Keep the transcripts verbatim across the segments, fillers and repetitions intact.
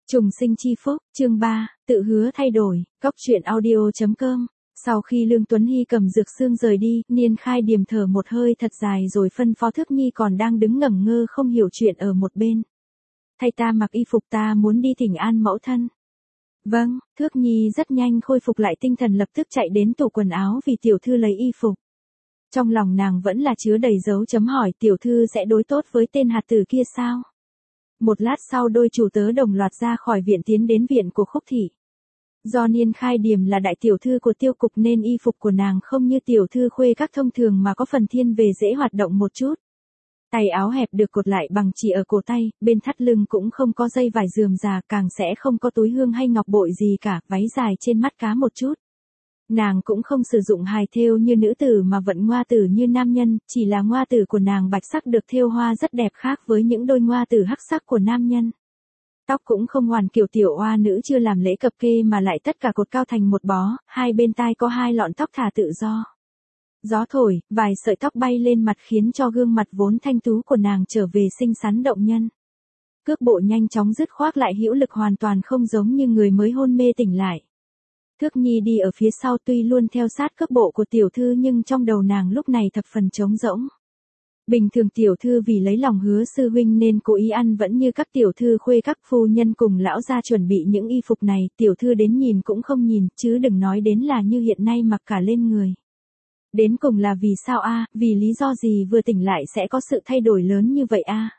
Trùng sinh chi phúc, chương ba, tự hứa thay đổi, cóc truyện audio chấm com. Sau khi Lương Tuấn Hy cầm dược xương rời đi, Niên Khai Điềm thở một hơi thật dài rồi phân phó Thước Nhi còn đang đứng ngẩn ngơ không hiểu chuyện ở một bên. Thay ta mặc y phục, ta muốn đi thỉnh an mẫu thân. Vâng, Thước Nhi rất nhanh khôi phục lại tinh thần, lập tức chạy đến tủ quần áo vì tiểu thư lấy y phục. Trong lòng nàng vẫn là chứa đầy dấu chấm hỏi, tiểu thư sẽ đối tốt với tên hạt tử kia sao? Một lát sau đôi chủ tớ đồng loạt ra khỏi viện tiến đến viện của Khúc Thị. Do Niên Khai Điềm là đại tiểu thư của Tiêu Cục nên y phục của nàng không như tiểu thư khuê các thông thường mà có phần thiên về dễ hoạt động một chút. Tay áo hẹp được cột lại bằng chỉ ở cổ tay, bên thắt lưng cũng không có dây vải rườm rà, càng sẽ không có túi hương hay ngọc bội gì cả, váy dài trên mắt cá một chút. Nàng cũng không sử dụng hài thêu như nữ tử mà vận ngoa tử như nam nhân, chỉ là ngoa tử của nàng bạch sắc được thêu hoa rất đẹp khác với những đôi ngoa tử hắc sắc của nam nhân. Tóc cũng không hoàn kiểu tiểu oa nữ chưa làm lễ cập kê mà lại tất cả cột cao thành một bó, hai bên tai có hai lọn tóc thả tự do. Gió thổi, vài sợi tóc bay lên mặt khiến cho gương mặt vốn thanh tú của nàng trở về xinh xắn động nhân. Cước bộ nhanh chóng dứt khoát lại hữu lực, hoàn toàn không giống như người mới hôn mê tỉnh lại. Thước Nhi đi ở phía sau tuy luôn theo sát cước bộ của tiểu thư nhưng trong đầu nàng lúc này thập phần trống rỗng. Bình thường tiểu thư vì lấy lòng Hứa sư huynh nên cố ý ăn vẫn như các tiểu thư khuê các phu nhân cùng lão gia chuẩn bị những y phục này, tiểu thư đến nhìn cũng không nhìn, chứ đừng nói đến là như hiện nay mặc cả lên người. Đến cùng là vì sao a, vì lý do gì vừa tỉnh lại sẽ có sự thay đổi lớn như vậy a?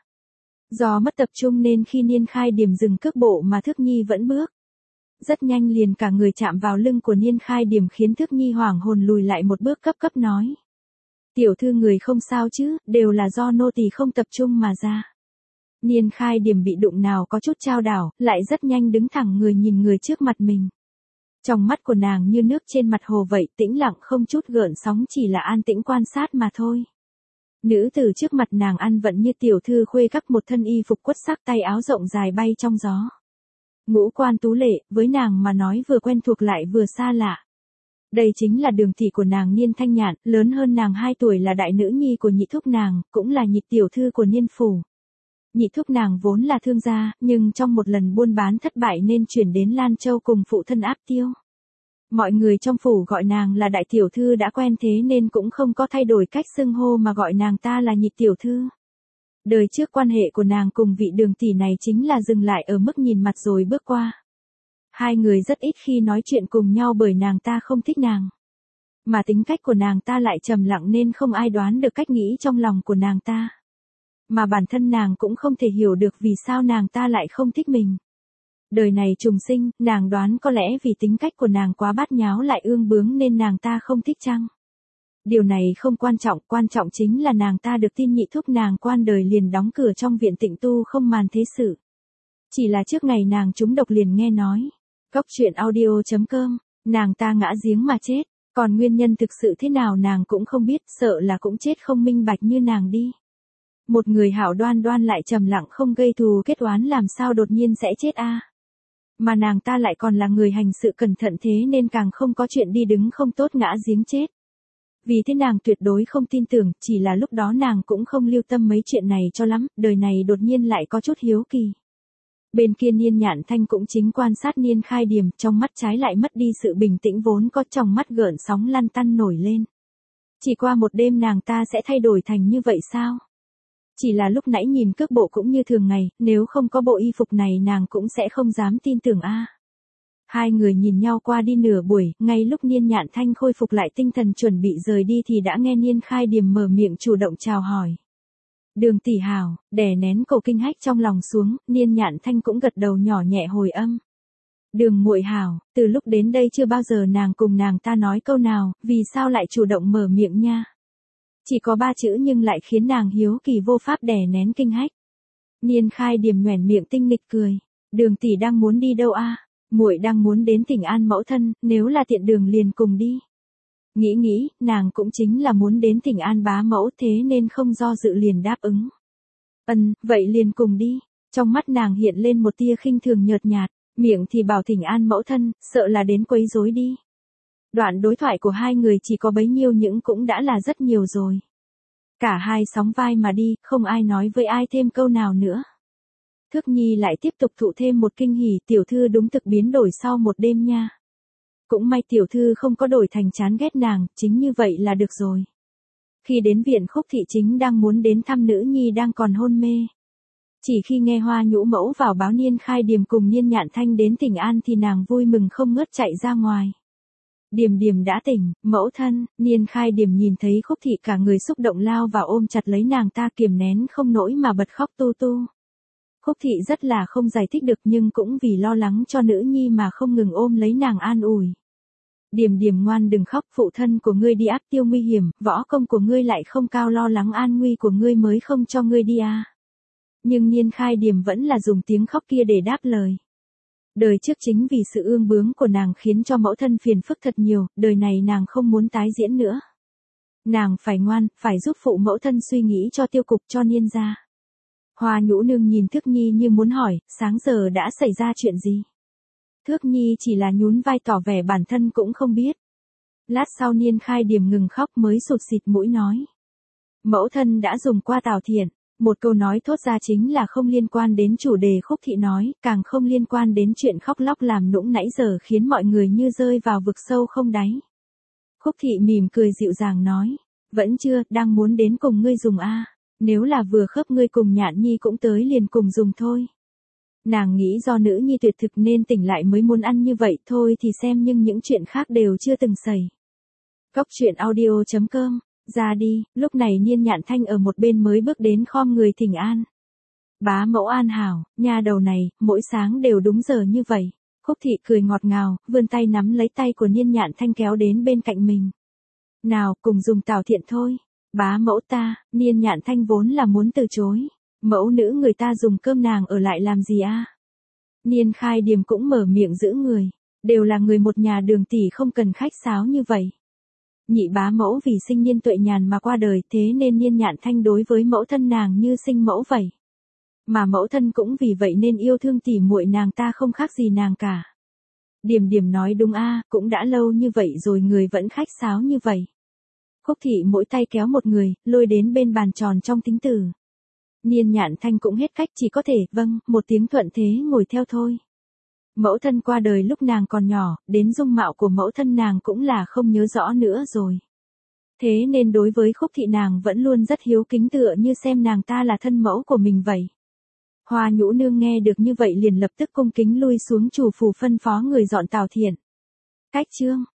Do mất tập trung nên khi Niên Khai Điềm dừng cước bộ mà Thước Nhi vẫn bước. Rất nhanh liền cả người chạm vào lưng của Niên Khai Điềm khiến Thước Nhi hoảng hồn lùi lại một bước, cấp cấp nói. Tiểu thư người không sao chứ, đều là do nô tỳ không tập trung mà ra. Niên Khai Điềm bị đụng nào có chút chao đảo, lại rất nhanh đứng thẳng người nhìn người trước mặt mình. Trong mắt của nàng như nước trên mặt hồ vậy, tĩnh lặng không chút gợn sóng, chỉ là an tĩnh quan sát mà thôi. Nữ tử trước mặt nàng ăn vận như tiểu thư khuê các, một thân y phục quất sắc, tay áo rộng dài bay trong gió. Ngũ quan tú lệ, với nàng mà nói vừa quen thuộc lại vừa xa lạ. Đây chính là đường tỷ của nàng Niên Thanh Nhạn, lớn hơn nàng hai tuổi, là đại nữ nhi của nhị thúc nàng, cũng là nhị tiểu thư của Niên phủ. Nhị thúc nàng vốn là thương gia, nhưng trong một lần buôn bán thất bại nên chuyển đến Lan Châu cùng phụ thân Áp Tiêu. Mọi người trong phủ gọi nàng là đại tiểu thư đã quen thế nên cũng không có thay đổi cách xưng hô mà gọi nàng ta là nhị tiểu thư. Đời trước quan hệ của nàng cùng vị đường tỷ này chính là dừng lại ở mức nhìn mặt rồi bước qua. Hai người rất ít khi nói chuyện cùng nhau bởi nàng ta không thích nàng. Mà tính cách của nàng ta lại trầm lặng nên không ai đoán được cách nghĩ trong lòng của nàng ta. Mà bản thân nàng cũng không thể hiểu được vì sao nàng ta lại không thích mình. Đời này trùng sinh, nàng đoán có lẽ vì tính cách của nàng quá bát nháo lại ương bướng nên nàng ta không thích chăng? Điều này không quan trọng, quan trọng chính là nàng ta được tin nhị thúc nàng quan đời liền đóng cửa trong viện tịnh tu không màn thế sự. Chỉ là trước ngày nàng trúng độc liền nghe nói. Cóc truyện audio chấm com, nàng ta ngã giếng mà chết, còn nguyên nhân thực sự thế nào nàng cũng không biết, sợ là cũng chết không minh bạch như nàng đi. Một người hảo đoan đoan lại trầm lặng không gây thù kết oán làm sao đột nhiên sẽ chết a? Mà nàng ta lại còn là người hành sự cẩn thận thế nên càng không có chuyện đi đứng không tốt ngã giếng chết. Vì thế nàng tuyệt đối không tin tưởng, chỉ là lúc đó nàng cũng không lưu tâm mấy chuyện này cho lắm, đời này đột nhiên lại có chút hiếu kỳ. Bên kia Niên Nhạn Thanh cũng chính quan sát Niên Khai Điềm, trong mắt trái lại mất đi sự bình tĩnh vốn có, trong mắt gợn sóng lăn tăn nổi lên. Chỉ qua một đêm nàng ta sẽ thay đổi thành như vậy sao? Chỉ là lúc nãy nhìn cước bộ cũng như thường ngày, nếu không có bộ y phục này nàng cũng sẽ không dám tin tưởng a. Hai người nhìn nhau qua đi nửa buổi, ngay lúc Niên Nhạn Thanh khôi phục lại tinh thần chuẩn bị rời đi thì đã nghe Niên Khai Điềm mở miệng chủ động chào hỏi. Đường tỷ hảo, đè nén cổ kinh hách trong lòng xuống, Niên Nhạn Thanh cũng gật đầu nhỏ nhẹ hồi âm. Đường muội hảo, từ lúc đến đây chưa bao giờ nàng cùng nàng ta nói câu nào, vì sao lại chủ động mở miệng nha? Chỉ có ba chữ nhưng lại khiến nàng hiếu kỳ vô pháp đè nén kinh hách. Niên Khai Điềm nhoẻn miệng tinh nghịch cười. Đường tỷ đang muốn đi đâu a? Muội đang muốn đến thỉnh an mẫu thân, nếu là tiện đường liền cùng đi. Nghĩ nghĩ, nàng cũng chính là muốn đến thỉnh an bá mẫu thế nên không do dự liền đáp ứng. Ừm, vậy liền cùng đi. Trong mắt nàng hiện lên một tia khinh thường nhợt nhạt, miệng thì bảo thỉnh an mẫu thân, sợ là đến quấy rối đi. Đoạn đối thoại của hai người chỉ có bấy nhiêu nhưng cũng đã là rất nhiều rồi. Cả hai sóng vai mà đi, không ai nói với ai thêm câu nào nữa. Thước Nhi lại tiếp tục thụ thêm một kinh hỉ, tiểu thư đúng thực biến đổi sau một đêm nha. Cũng may tiểu thư không có đổi thành chán ghét nàng, chính như vậy là được rồi. Khi đến viện, Khúc Thị chính đang muốn đến thăm nữ nhi đang còn hôn mê. Chỉ khi nghe Hoa Nhũ mẫu vào báo Niên Khai Điềm cùng Niên Nhạn Thanh đến Tỉnh An thì nàng vui mừng không ngớt chạy ra ngoài. Điềm Điềm đã tỉnh, mẫu thân. Niên Khai Điềm nhìn thấy Khúc Thị cả người xúc động lao vào ôm chặt lấy nàng ta, kiềm nén không nổi mà bật khóc tu tu. Khúc Thị rất là không giải thích được, nhưng cũng vì lo lắng cho nữ nhi mà không ngừng ôm lấy nàng an ủi. Điềm Điềm ngoan đừng khóc, phụ thân của ngươi đi áp tiêu nguy hiểm, võ công của ngươi lại không cao, lo lắng an nguy của ngươi mới không cho ngươi đi à. Nhưng Niên Khai Điềm vẫn là dùng tiếng khóc kia để đáp lời. Đời trước chính vì sự ương bướng của nàng khiến cho mẫu thân phiền phức thật nhiều, đời này nàng không muốn tái diễn nữa. Nàng phải ngoan, phải giúp phụ mẫu thân suy nghĩ cho tiêu cục, cho Niên gia. Hoa Nhũ Nương nhìn Thước Nhi như muốn hỏi, sáng giờ đã xảy ra chuyện gì? Thước Nhi chỉ là nhún vai tỏ vẻ bản thân cũng không biết. Lát sau Niên Khai Điềm ngừng khóc mới sụt sịt mũi nói. Mẫu thân đã dùng qua Tào Thiện. Một câu nói thốt ra chính là không liên quan đến chủ đề Khúc Thị nói, càng không liên quan đến chuyện khóc lóc làm nũng nãy giờ khiến mọi người như rơi vào vực sâu không đáy. Khúc Thị mỉm cười dịu dàng nói, vẫn chưa, đang muốn đến cùng ngươi dùng a. Nếu là vừa khớp ngươi cùng Nhạn Nhi cũng tới liền cùng dùng thôi. Nàng nghĩ do nữ nhi tuyệt thực nên tỉnh lại mới muốn ăn như vậy thôi thì xem, nhưng những chuyện khác đều chưa từng xảy. Cóc truyện audio chấm com. Ra đi. Lúc này Niên Nhạn Thanh ở một bên mới bước đến khom người thỉnh an. Bá mẫu an hảo, nha đầu này, mỗi sáng đều đúng giờ như vậy. Khúc Thị cười ngọt ngào, vươn tay nắm lấy tay của Niên Nhạn Thanh kéo đến bên cạnh mình. Nào, cùng dùng Tào Thiện thôi. Bá mẫu ta. Niên Nhạn Thanh vốn là muốn từ chối. Mẫu nữ người ta dùng cơm, nàng ở lại làm gì a? Niên Khai Điềm cũng mở miệng giữ người. Đều là người một nhà, Đường tỷ không cần khách sáo như vậy. Nhị bá mẫu vì sinh Niên Tuệ Nhàn mà qua đời, thế nên Niên Nhạn Thanh đối với mẫu thân nàng như sinh mẫu vậy. Mà mẫu thân cũng vì vậy nên yêu thương tỉ muội nàng ta không khác gì nàng cả. Điềm Điềm nói đúng a, cũng đã lâu như vậy rồi người vẫn khách sáo như vậy. Khúc Thị mỗi tay kéo một người, lôi đến bên bàn tròn trong tính tử. Niên Nhạn Thanh cũng hết cách, chỉ có thể vâng một tiếng thuận thế ngồi theo thôi. Mẫu thân qua đời lúc nàng còn nhỏ, đến dung mạo của mẫu thân nàng cũng là không nhớ rõ nữa rồi. Thế nên đối với Khúc Thị nàng vẫn luôn rất hiếu kính, tựa như xem nàng ta là thân mẫu của mình vậy. Hoa Nhũ Nương nghe được như vậy liền lập tức cung kính lui xuống chủ phủ phân phó người dọn Tào Thiện. Cách chương